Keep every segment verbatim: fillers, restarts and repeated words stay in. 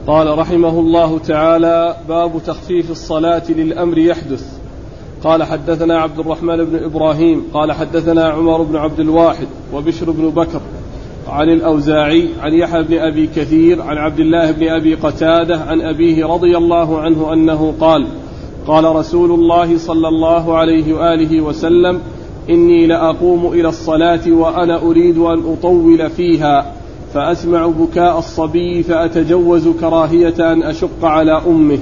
قال رحمه الله تعالى: باب تخفيف الصلاة للأمر يحدث. قال حدثنا عبد الرحمن بن إبراهيم قال حدثنا عمر بن عبد الواحد وبشر بن بكر عن الأوزاعي عن يحيى بن أبي كثير عن عبد الله بن أبي قتادة عن أبيه رضي الله عنه أنه قال: قال رسول الله صلى الله عليه وآله وسلم: إني لأقوم إلى الصلاة وأنا أريد أن أطول فيها فأسمع بكاء الصبي فأتجوز كراهية أن أشق على أمه.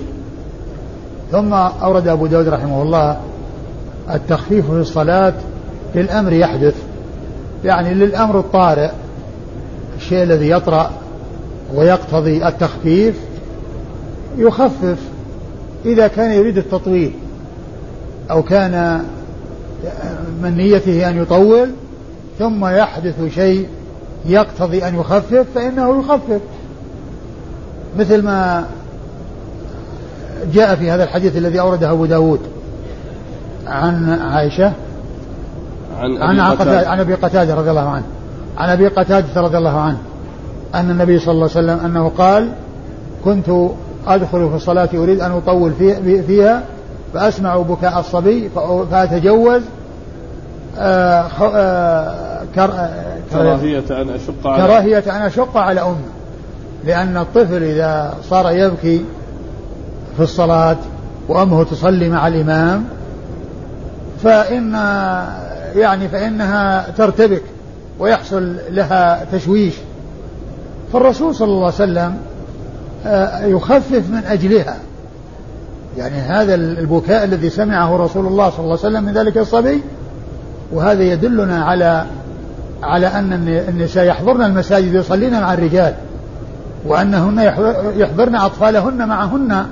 ثم أورد أبو داود رحمه الله التخفيف في الصلاة للأمر يحدث، يعني للأمر الطارئ، الشيء الذي يطرأ ويقتضي التخفيف يخفف إذا كان يريد التطويل أو كان من نيته أن يطول ثم يحدث شيء يقتضي أن يخفف فإنه يخفف، مثل ما جاء في هذا الحديث الذي أورده أبو داود عن عائشة عن عن, عن أبي قتادة رضي الله عنه عن أبي قتادة رضي الله عنه أن النبي صلى الله عليه وسلم أنه قال: كنت أدخل في الصلاة أريد أن أطول فيها فأسمع بكاء الصبي فأتجوز آآ آآ كراهية أن أشق على كراهية أن أشق على أمه، لأن الطفل إذا صار يبكي في الصلاة وأمه تصلي مع الإمام فإن يعني فإنها ترتبك ويحصل لها تشويش، فالرسول صلى الله عليه وسلم يخفف من أجلها، يعني هذا البكاء الذي سمعه رسول الله صلى الله عليه وسلم من ذلك الصبي، وهذا يدلنا على على أن النساء يحضرن المساجد يصلين مع الرجال، وأنهن يحضرن أطفالهن معهن،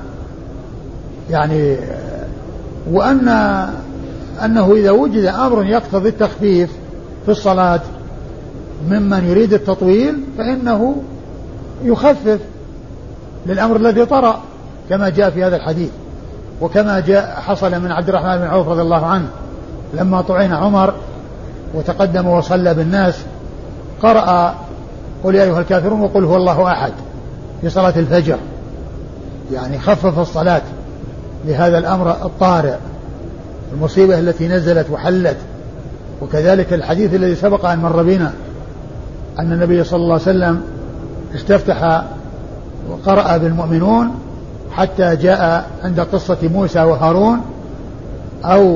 يعني وأن أنه إذا وجد أمر يقتضي التخفيف في الصلاة ممن يريد التطويل فإنه يخفف للأمر الذي طرأ كما جاء في هذا الحديث، وكما جاء حصل من عبد الرحمن بن عوف رضي الله عنه لما طعن عمر وتقدم وصلى بالناس قرأ: قل يا أيها الكافرون وقل هو الله أحد في صلاة الفجر، يعني خفف الصلاة لهذا الأمر الطارئ، المصيبة التي نزلت وحلت. وكذلك الحديث الذي سبق أن مر بنا أن النبي صلى الله عليه وسلم استفتح وقرأ بالمؤمنون حتى جاء عند قصة موسى وهارون أو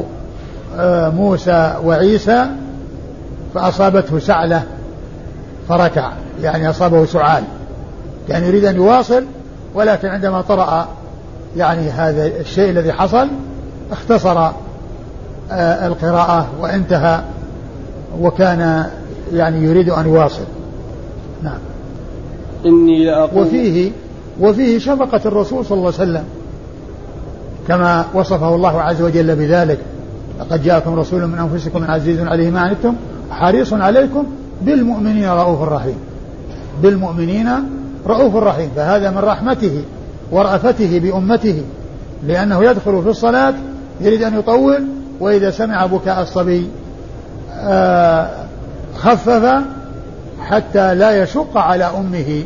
موسى وعيسى فأصابته سعلة فركع، يعني أصابه سعال، يعني يريد أن يواصل، ولكن عندما طرأ يعني هذا الشيء الذي حصل اختصر القراءة وانتهى، وكان يعني يريد أن يواصل. نعم. إني لأقول وفيه وفيه شفقة الرسول صلى الله عليه وسلم كما وصفه الله عز وجل بذلك: لقد جاءكم رسول من أنفسكم عزيز عليه ما عنتم حريص عليكم بالمؤمنين رؤوف رحيم، بالمؤمنين رؤوف رحيم، فهذا من رحمته ورأفته بأمته، لأنه يدخل في الصلاة يريد أن يطول، وإذا سمع بكاء الصبي خفف حتى لا يشق على أمه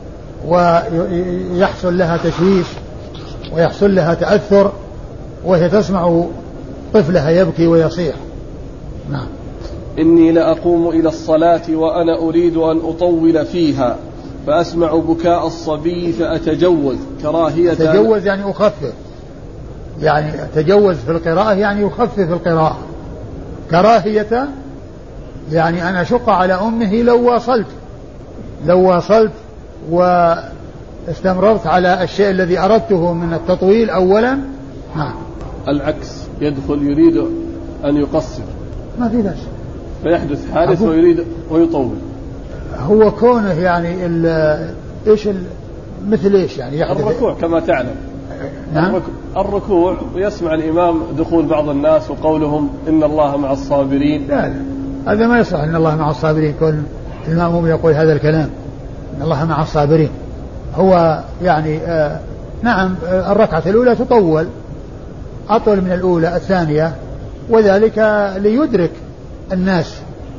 ويحصل لها تشويش ويحصل لها تأثر وهي تسمع طفلها يبكي ويصيح. نعم. إني لأقوم إلى الصلاة وأنا أريد أن أطول فيها فأسمع بكاء الصبي فأتجوز كراهية. تجوز يعني أخفف، يعني تجوز في القراءة يعني يخفف القراءة، كراهية يعني أنا أشق على أمه لو واصلت لو واصلت واستمررت على الشيء الذي أردته من التطويل أولا. نعم. العكس، يدخل يريد أن يقصر ما في بأس، فيحدث حادث ويريد ويطول. هو كونه يعني ال إيش ال مثل إيش يعني يحدث الركوع كما تعلم. نعم. الركوع ويسمع الإمام دخول بعض الناس وقولهم إن الله مع الصابرين. لا لا هذا ما يصح، إن الله مع الصابرين، كل المأموم يقول هذا الكلام إن الله مع الصابرين. هو يعني آه نعم آه الركعة الأولى تطول أطول من الأولى الثانية، وذلك ليدرك الناس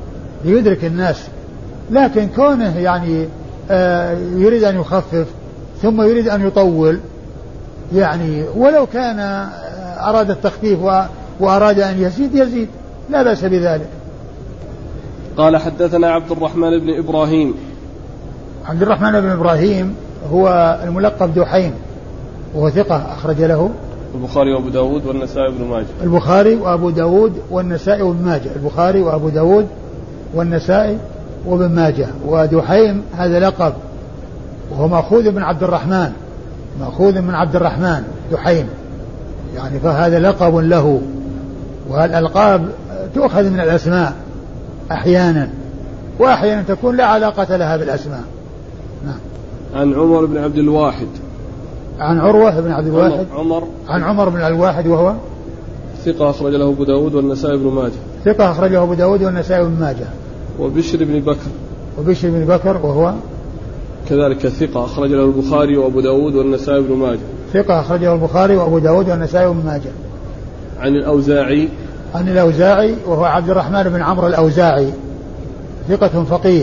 ليدرك الناس لكن كونه يعني آه يريد أن يخفف ثم يريد أن يطول يعني ولو كان أراد التخفيف وأراد أن يزيد يزيد لا بأس بذلك. قال حدثنا عبد الرحمن بن إبراهيم. عبد الرحمن بن إبراهيم هو الملقب دحيم وهو ثقة أخرج له البخاري وأبو داود والنسائي بن ماجه. البخاري وأبو داود والنسائي وابن ماجه. البخاري وأبو داود والنسائي وابن ماجه. ودحيم هذا لقب وهو مأخوذ من عبد الرحمن مأخوذ من عبد الرحمن دحيم يعني فهذا لقب له. والألقاب تؤخذ من الأسماء أحيانا وأحيانا تكون لا علاقة لها بالأسماء. نعم. عن عمر بن عبد الواحد. عن عروة بن عبد الواحد. عمر. عن عمر بن الواحد وهو ثقة أخرج له أبو داود والنسائي بن ماجه. ثقة أخرج له أبو داود والنسائي بن ماجه. وبشر بن بكر. وبشر بن بكر وهو كذلك ثقة أخرج له البخاري وأبو داود والنسائي بن ماجه. ثقة أخرج له البخاري وأبو داود والنسائي بن ماجه. عن الأوزاعي. عن الأوزاعي وهو عبد الرحمن بن عمرو الأوزاعي ثقة فقيه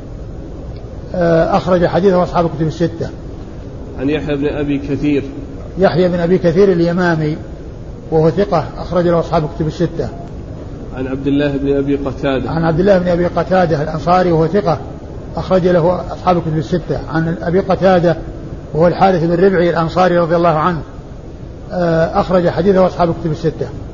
أخرج حديثه أصحاب الكتب الستة. عن يحيى بن أبي كثير. يحيى بن أبي كثير اليمامي وهو ثقة أخرج له أصحاب الكتب الستة. عن عبد الله بن أبي قتادة. عن عبد الله بن أبي قتادة الأنصاري وهو ثقة أخرج له أصحاب الكتب الستة. عن أبي قتادة وهو الحارث بن ربعي الأنصاري رضي الله عنه أخرج حديثه أصحاب الكتب الستة.